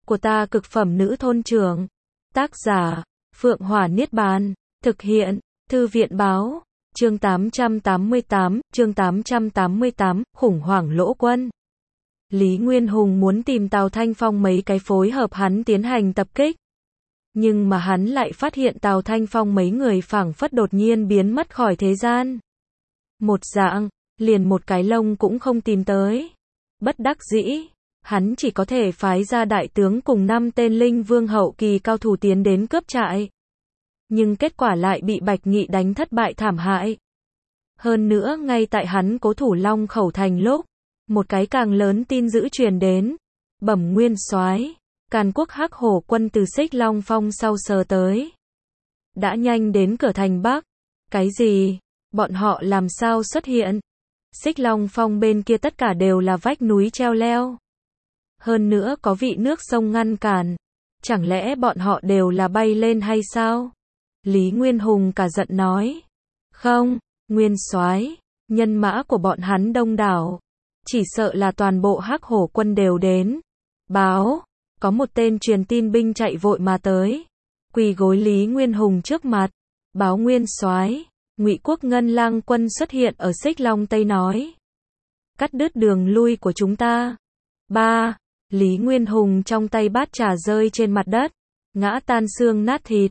của ta cực phẩm nữ thôn trưởng. Tác giả, Phượng Hỏa Niết Bàn. Thực hiện, Thư viện Báo. Chương 888, khủng hoảng lỗ quân. Lý Nguyên Hùng muốn tìm Tào Thanh Phong mấy cái phối hợp hắn tiến hành tập kích. Nhưng mà hắn lại phát hiện Tào Thanh Phong mấy người phảng phất đột nhiên biến mất khỏi thế gian. Một dạng, liền một cái lông cũng không tìm tới. Bất đắc dĩ, hắn chỉ có thể phái ra đại tướng cùng 5 tên linh vương hậu kỳ cao thủ tiến đến cướp trại. Nhưng kết quả lại bị Bạch Nghị đánh thất bại thảm hại. Hơn nữa ngay tại hắn cố thủ Long Khẩu Thành lúc, một cái càng lớn tin dữ truyền đến. Bẩm nguyên soái, Càn Quốc Hắc Hổ quân từ Xích Long Phong sau sờ tới. Đã nhanh đến cửa thành Bắc. Cái gì? Bọn họ làm sao xuất hiện? Xích Long Phong bên kia tất cả đều là vách núi treo leo. Hơn nữa có vị nước sông ngăn cản. Chẳng lẽ bọn họ đều là bay lên hay sao? Lý Nguyên Hùng cả giận nói. Không, nguyên soái, nhân mã của bọn hắn đông đảo. Chỉ sợ là toàn bộ Hắc Hổ quân đều đến. Báo, có một tên truyền tin binh chạy vội mà tới. Quỳ gối Lý Nguyên Hùng trước mặt. Báo nguyên soái, Ngụy Quốc Ngân Lang quân xuất hiện ở Xích Long Tây nói. Cắt đứt đường lui của chúng ta. Lý Nguyên Hùng trong tay bát trà rơi trên mặt đất. Ngã tan xương nát thịt.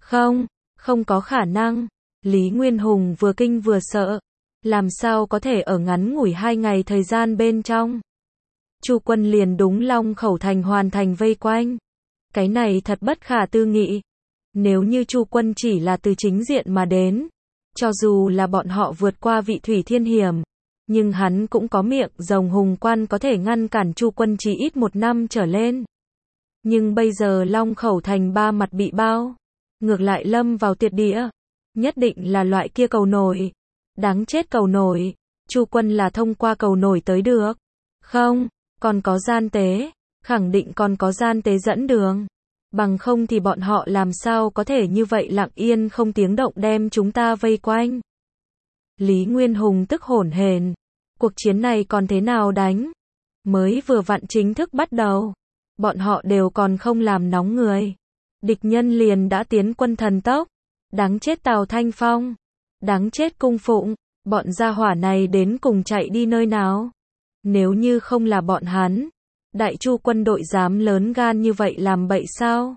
Không có khả năng. Lý Nguyên Hùng vừa kinh vừa sợ. Làm sao có thể ở ngắn ngủi 2 ngày thời gian bên trong. Chu quân liền đúng Long Khẩu Thành hoàn thành vây quanh. Cái này thật bất khả tư nghị. Nếu như Chu quân chỉ là từ chính diện mà đến, cho dù là bọn họ vượt qua vị thủy thiên hiểm, nhưng hắn cũng có miệng rồng hùng quan có thể ngăn cản Chu quân chỉ ít 1 năm trở lên. Nhưng bây giờ Long Khẩu Thành 3 mặt bị bao, ngược lại lâm vào tuyệt địa. Nhất định là loại kia cầu nổi. Đáng chết cầu nổi. Chu quân là thông qua cầu nổi tới được. Không, còn có gian tế. Khẳng định còn có gian tế dẫn đường. Bằng không thì bọn họ làm sao có thể như vậy lặng yên không tiếng động đem chúng ta vây quanh. Lý Nguyên Hùng tức hổn hển. Cuộc chiến này còn thế nào đánh? Mới vừa vặn chính thức bắt đầu. Bọn họ đều còn không làm nóng người. Địch nhân liền đã tiến quân thần tốc. Đáng chết Tào Thanh Phong. Đáng chết Cung Phụng. Bọn gia hỏa này đến cùng chạy đi nơi nào? Nếu như không là bọn hắn, Đại Chu quân đội dám lớn gan như vậy làm bậy sao?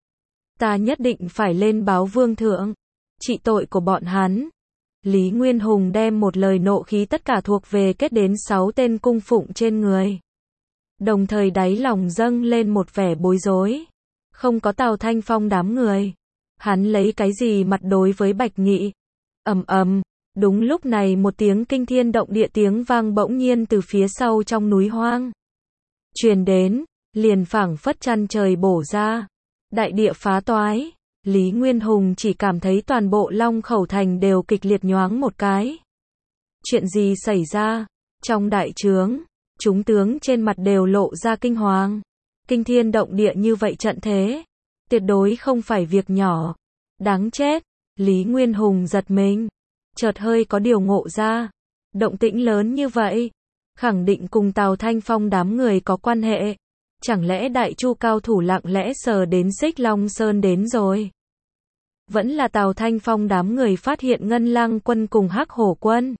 Ta nhất định phải lên báo vương thượng, trị tội của bọn hắn. Lý Nguyên Hùng đem một lời nộ khí tất cả thuộc về kết đến 6 tên cung phụng trên người. Đồng thời đáy lòng dâng lên một vẻ bối rối. Không có Tào Thanh Phong đám người. Hắn lấy cái gì mặt đối với Bạch Nghị? Ầm ầm, đúng lúc này một tiếng kinh thiên động địa tiếng vang bỗng nhiên từ phía sau trong núi hoang truyền đến, liền phảng phất chăn trời bổ ra. Đại địa phá toái. Lý Nguyên Hùng chỉ cảm thấy toàn bộ Long Khẩu Thành đều kịch liệt nhoáng một cái. Chuyện gì xảy ra? Trong đại trướng, chúng tướng trên mặt đều lộ ra kinh hoàng. Kinh thiên động địa như vậy trận thế, tuyệt đối không phải việc nhỏ. Đáng chết. Lý Nguyên Hùng giật mình, chợt hơi có điều ngộ ra. Động tĩnh lớn như vậy, khẳng định cùng Tào Thanh Phong đám người có quan hệ. Chẳng lẽ Đại Chu cao thủ lặng lẽ sờ đến Xích Long Sơn đến rồi? Vẫn là Tào Thanh Phong đám người phát hiện Ngân Lang quân cùng Hắc Hổ quân.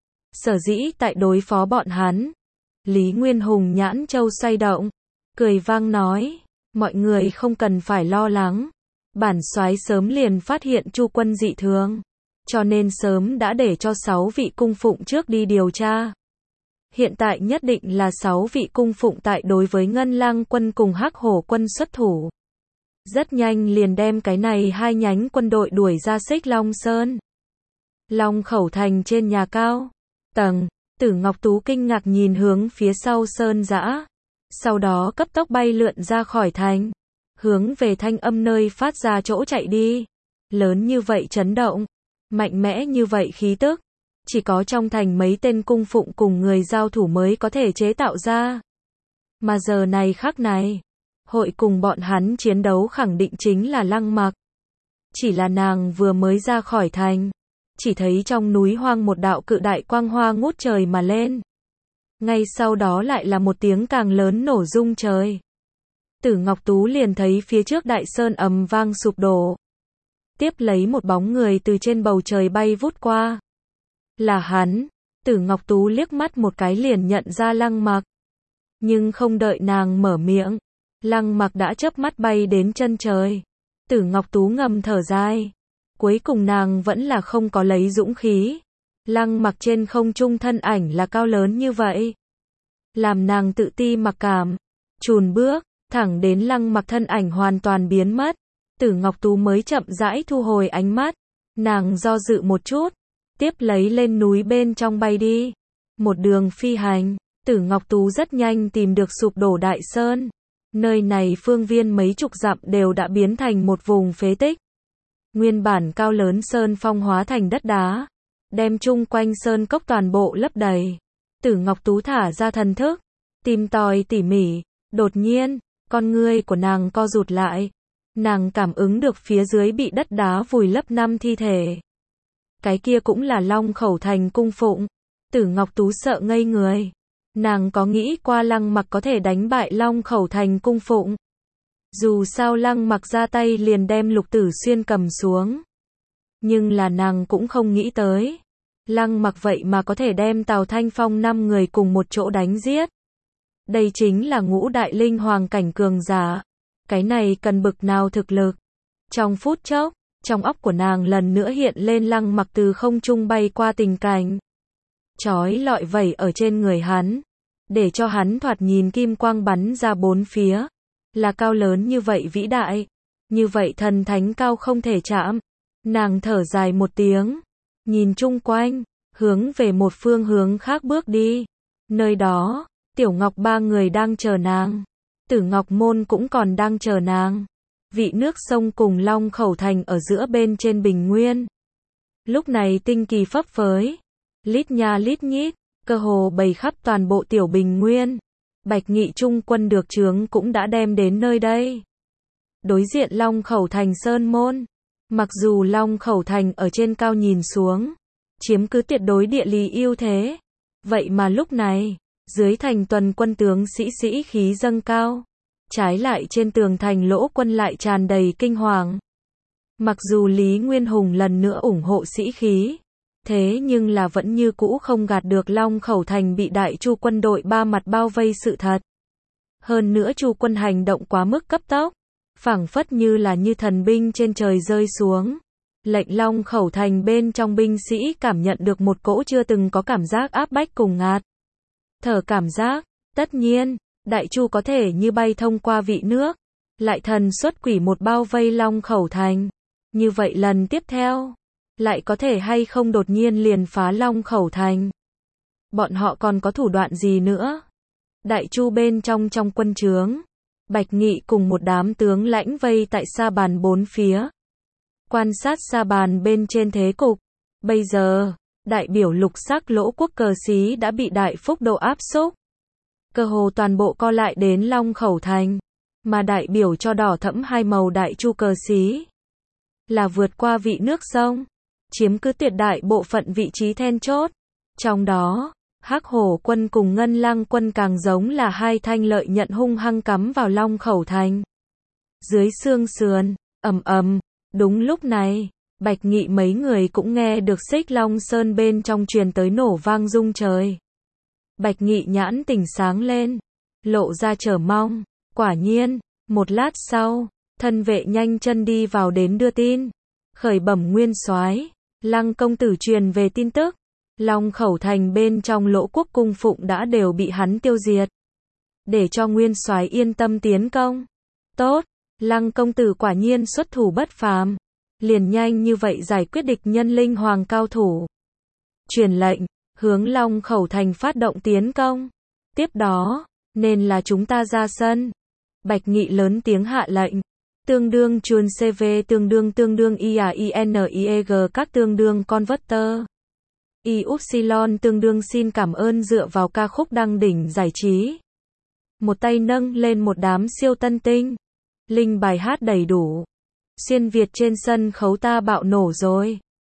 Sở dĩ tại đối phó bọn hắn. Lý Nguyên Hùng nhãn châu xoay động, cười vang nói, mọi người không cần phải lo lắng. Bản soái sớm liền phát hiện Chu quân dị thường, cho nên sớm đã để cho 6 vị cung phụng trước đi điều tra. Hiện tại nhất định là 6 vị cung phụng tại đối với Ngân Lang quân cùng Hắc Hổ quân xuất thủ. Rất nhanh liền đem cái này 2 nhánh quân đội đuổi ra Xích Long Sơn. Long Khẩu Thành trên nhà cao tầng, Tử Ngọc Tú kinh ngạc nhìn hướng phía sau sơn dã, sau đó cấp tốc bay lượn ra khỏi thành, hướng về thanh âm nơi phát ra chỗ chạy đi. Lớn như vậy chấn động, mạnh mẽ như vậy khí tức, chỉ có trong thành mấy tên cung phụng cùng người giao thủ mới có thể chế tạo ra. Mà giờ này khắc này, hội cùng bọn hắn chiến đấu khẳng định chính là Lăng Mặc. Chỉ là nàng vừa mới ra khỏi thành, chỉ thấy trong núi hoang một đạo cự đại quang hoa ngút trời mà lên. Ngay sau đó lại là một tiếng càng lớn nổ rung trời. Tử Ngọc Tú liền thấy phía trước đại sơn ầm vang sụp đổ. Tiếp lấy một bóng người từ trên bầu trời bay vút qua. Là hắn. Tử Ngọc Tú liếc mắt một cái liền nhận ra Lăng Mặc. Nhưng không đợi nàng mở miệng, Lăng Mặc đã chớp mắt bay đến chân trời. Tử Ngọc Tú ngầm thở dài. Cuối cùng nàng vẫn là không có lấy dũng khí. Lăng Mặc trên không trung thân ảnh là cao lớn như vậy, làm nàng tự ti mặc cảm. Chùn bước, thẳng đến Lăng Mặc thân ảnh hoàn toàn biến mất. Tử Ngọc Tú mới chậm rãi thu hồi ánh mắt. Nàng do dự một chút, tiếp lấy lên núi bên trong bay đi. Một đường phi hành, Tử Ngọc Tú rất nhanh tìm được sụp đổ đại sơn. Nơi này phương viên mấy chục dặm đều đã biến thành một vùng phế tích. Nguyên bản cao lớn sơn phong hóa thành đất đá, đem chung quanh sơn cốc toàn bộ lấp đầy. Tử Ngọc Tú thả ra thần thức, tìm tòi tỉ mỉ. Đột nhiên, con ngươi của nàng co rụt lại. Nàng cảm ứng được phía dưới bị đất đá vùi lấp 5 thi thể. Cái kia cũng là Long Khẩu Thành cung phụng. Tử Ngọc Tú sợ ngây người. Nàng có nghĩ qua Lăng Mặc có thể đánh bại Long Khẩu Thành cung phụng. Dù sao Lăng Mặc ra tay liền đem Lục Tử Xuyên cầm xuống. Nhưng là nàng cũng không nghĩ tới. Lăng Mặc vậy mà có thể đem Tào Thanh Phong 5 người cùng một chỗ đánh giết. Đây chính là ngũ đại linh hoàng cảnh cường giả. Cái này cần bực nào thực lực. Trong phút chốc, trong óc của nàng lần nữa hiện lên Lăng Mặc từ không trung bay qua tình cảnh. Chói lọi vẩy ở trên người hắn, để cho hắn thoạt nhìn kim quang bắn ra bốn phía. Là cao lớn như vậy vĩ đại, như vậy thần thánh cao không thể chạm. Nàng thở dài một tiếng, nhìn chung quanh, hướng về một phương hướng khác bước đi. Nơi đó, Tiểu Ngọc ba người đang chờ nàng. Tử Ngọc Môn cũng còn đang chờ nàng. Vị nước sông cùng Long Khẩu Thành ở giữa bên trên bình nguyên. Lúc này tinh kỳ phấp phới, lít nha lít nhít, cơ hồ bày khắp toàn bộ tiểu bình nguyên. Bạch Nghị trung quân được chướng cũng đã đem đến nơi đây. Đối diện Long Khẩu Thành sơn môn. Mặc dù Long Khẩu Thành ở trên cao nhìn xuống, chiếm cứ tuyệt đối địa lý ưu thế. Vậy mà lúc này, dưới thành tuần quân tướng sĩ khí dâng cao. Trái lại trên tường thành lỗ quân lại tràn đầy kinh hoàng. Mặc dù Lý Nguyên Hùng lần nữa ủng hộ sĩ khí, thế nhưng là vẫn như cũ không gạt được Long Khẩu Thành bị Đại Chu quân đội ba mặt bao vây sự thật. Hơn nữa Chu quân hành động quá mức cấp tốc, phảng phất như là như thần binh trên trời rơi xuống. Lệnh Long Khẩu Thành bên trong binh sĩ cảm nhận được một cỗ chưa từng có cảm giác áp bách cùng ngạt thở cảm giác. Tất nhiên, Đại Chu có thể như bay thông qua vị nước, lại thần xuất quỷ một bao vây Long Khẩu Thành. Như vậy lần tiếp theo, lại có thể hay không đột nhiên liền phá Long Khẩu Thành. Bọn họ còn có thủ đoạn gì nữa? Đại Chu bên trong quân trướng, Bạch Nghị cùng một đám tướng lãnh vây tại sa bàn bốn phía. Quan sát sa bàn bên trên thế cục. Bây giờ, đại biểu lục sắc lỗ quốc cờ xí đã bị đại phúc độ áp xúc. Cơ hồ toàn bộ co lại đến Long Khẩu Thành. Mà đại biểu cho đỏ thẫm hai màu Đại Chu cờ xí là vượt qua vị nước sông, chiếm cứ tuyệt đại bộ phận vị trí then chốt. Trong đó, Hắc Hổ quân cùng Ngân Lang quân càng giống là hai thanh lợi nhận hung hăng cắm vào Long Khẩu Thành. Dưới xương sườn, ầm ầm, đúng lúc này, Bạch Nghị mấy người cũng nghe được Xích Long Sơn bên trong truyền tới nổ vang rung trời. Bạch Nghị nhãn tỉnh sáng lên, lộ ra chờ mong. Quả nhiên, một lát sau, thân vệ nhanh chân đi vào đến đưa tin. Khởi bẩm nguyên soái, Lăng công tử truyền về tin tức, Long Khẩu Thành bên trong lỗ quốc cung phụng đã đều bị hắn tiêu diệt. Để cho nguyên soái yên tâm tiến công. Tốt, Lăng công tử quả nhiên xuất thủ bất phàm. Liền nhanh như vậy giải quyết địch nhân linh hoàng cao thủ. Truyền lệnh, hướng Long Khẩu Thành phát động tiến công. Tiếp đó, nên là chúng ta ra sân. Bạch Nghị lớn tiếng hạ lệnh. Tương đương chuồn CV tương đương IAINIEG các tương đương converter. Y-Upsilon tương đương xin cảm ơn dựa vào ca khúc đăng đỉnh giải trí. Một tay nâng lên một đám siêu tân tinh. Linh bài hát đầy đủ. Xuyên Việt trên sân khấu ta bạo nổ rồi.